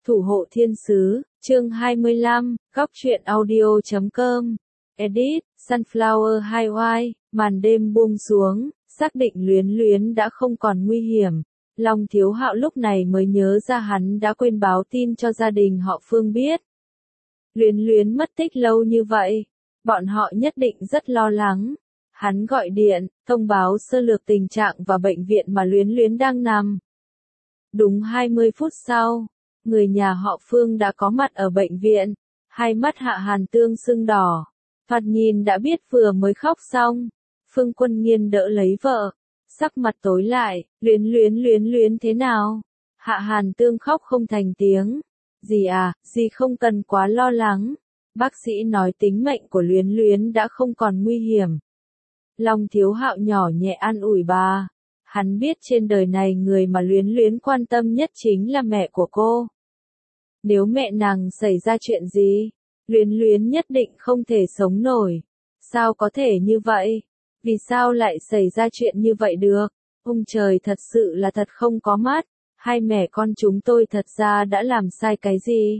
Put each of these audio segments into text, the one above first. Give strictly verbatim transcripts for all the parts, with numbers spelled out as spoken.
Thủ hộ thiên sứ, chương hai mươi lăm, góc truyện audio chấm com. Edit, Sunflower Highway, màn đêm buông xuống, xác định Luyến Luyến đã không còn nguy hiểm. Long Thiếu Hạo lúc này mới nhớ ra hắn đã quên báo tin cho gia đình họ Phương biết. Luyến Luyến mất tích lâu như vậy, bọn họ nhất định rất lo lắng. Hắn gọi điện, thông báo sơ lược tình trạng và bệnh viện mà Luyến Luyến đang nằm. Đúng hai mươi phút sau, người nhà họ Phương đã có mặt ở bệnh viện. Hai mắt Hạ Hàn Tương sưng đỏ. Thoạt nhìn đã biết vừa mới khóc xong. Phương Quân Nghiên đỡ lấy vợ. Sắc mặt tối lại, Luyến Luyến Luyến Luyến thế nào? Hạ Hàn Tương khóc không thành tiếng. Dì à, dì không cần quá lo lắng. Bác sĩ nói tính mệnh của Luyến Luyến đã không còn nguy hiểm. Long Thiếu Hạo nhỏ nhẹ an ủi bà. Hắn biết trên đời này người mà Luyến Luyến quan tâm nhất chính là mẹ của cô. Nếu mẹ nàng xảy ra chuyện gì, Luyến Luyến nhất định không thể sống nổi. Sao có thể như vậy? Vì sao lại xảy ra chuyện như vậy được? Ông trời thật sự là thật không có mắt. Hai mẹ con chúng tôi thật ra đã làm sai cái gì?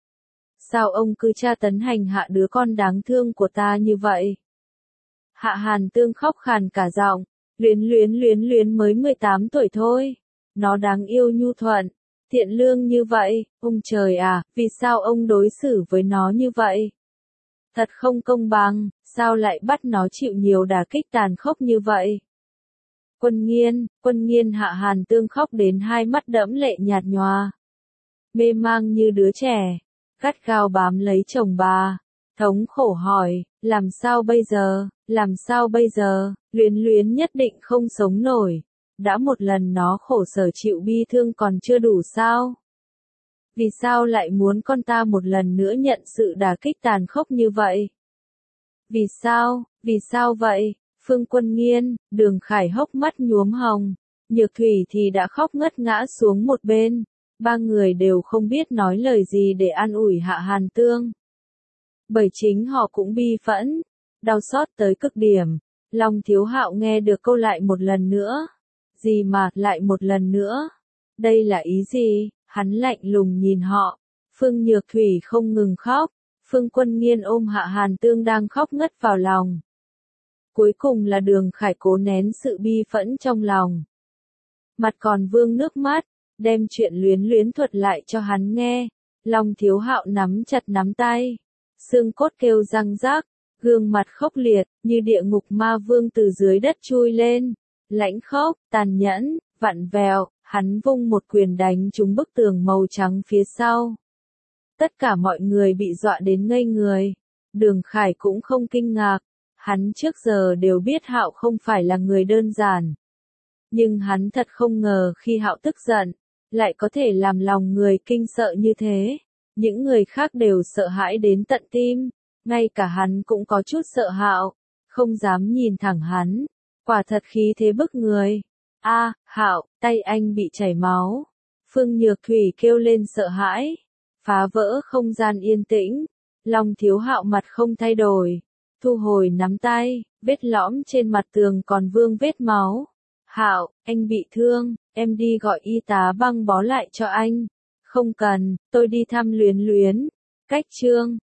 Sao ông cứ tra tấn hành hạ đứa con đáng thương của ta như vậy? Hạ Hàn Tương khóc khàn cả giọng. Luyến Luyến Luyến Luyến mới mười tám tuổi thôi. Nó đáng yêu nhu thuận, thiện lương như vậy. Ông trời à, vì sao ông đối xử với nó như vậy? Thật không công bằng, sao lại bắt nó chịu nhiều đả kích tàn khốc như vậy? Quân Nghiên, Quân Nghiên Hạ Hàn Tương khóc đến hai mắt đẫm lệ nhạt nhòa. Mê mang như đứa trẻ, gắt gao bám lấy chồng bà. Thống khổ hỏi, làm sao bây giờ, làm sao bây giờ? Luyến Luyến nhất định không sống nổi. Đã một lần nó khổ sở chịu bi thương còn chưa đủ sao? Vì sao lại muốn con ta một lần nữa nhận sự đả kích tàn khốc như vậy? Vì sao, vì sao vậy? Phương Quân Nghiên, Đường Khải hốc mắt nhuốm hồng. Nhược Thủy thì đã khóc ngất ngã xuống một bên. Ba người đều không biết nói lời gì để an ủi Hạ Hàn Tương. Bởi chính họ cũng bi phẫn, đau xót tới cực điểm. Long Thiếu Hạo nghe được câu lại một lần nữa. Gì mà, lại một lần nữa? Đây là ý gì? Hắn lạnh lùng nhìn họ. Phương Nhược Thủy không ngừng khóc. Phương Quân Nghiên ôm Hạ Hàn Tương đang khóc ngất vào lòng. Cuối cùng là Đường Khải cố nén sự bi phẫn trong lòng. Mặt còn vương nước mắt, đem chuyện Luyến Luyến thuật lại cho hắn nghe. Long Thiếu Hạo nắm chặt nắm tay. Xương cốt kêu răng rác, gương mặt khốc liệt, như địa ngục ma vương từ dưới đất chui lên. Lãnh khốc, tàn nhẫn, vặn vẹo, hắn vung một quyền đánh trúng bức tường màu trắng phía sau. Tất cả mọi người bị dọa đến ngây người. Đường Khải cũng không kinh ngạc. Hắn trước giờ đều biết Hạo không phải là người đơn giản. Nhưng hắn thật không ngờ khi Hạo tức giận, lại có thể làm lòng người kinh sợ như thế. Những người khác đều sợ hãi đến tận tim. Ngay cả hắn cũng có chút sợ Hạo, không dám nhìn thẳng hắn. Quả thật khí thế bức người. A, Hạo, tay anh bị chảy máu. Phương Nhược Thủy kêu lên sợ hãi. Phá vỡ không gian yên tĩnh. Long Thiếu Hạo mặt không thay đổi. Thu hồi nắm tay, vết lõm trên mặt tường còn vương vết máu. Hạo, anh bị thương, em đi gọi y tá băng bó lại cho anh. Không cần, tôi đi thăm Luyến Luyến. Cách chương.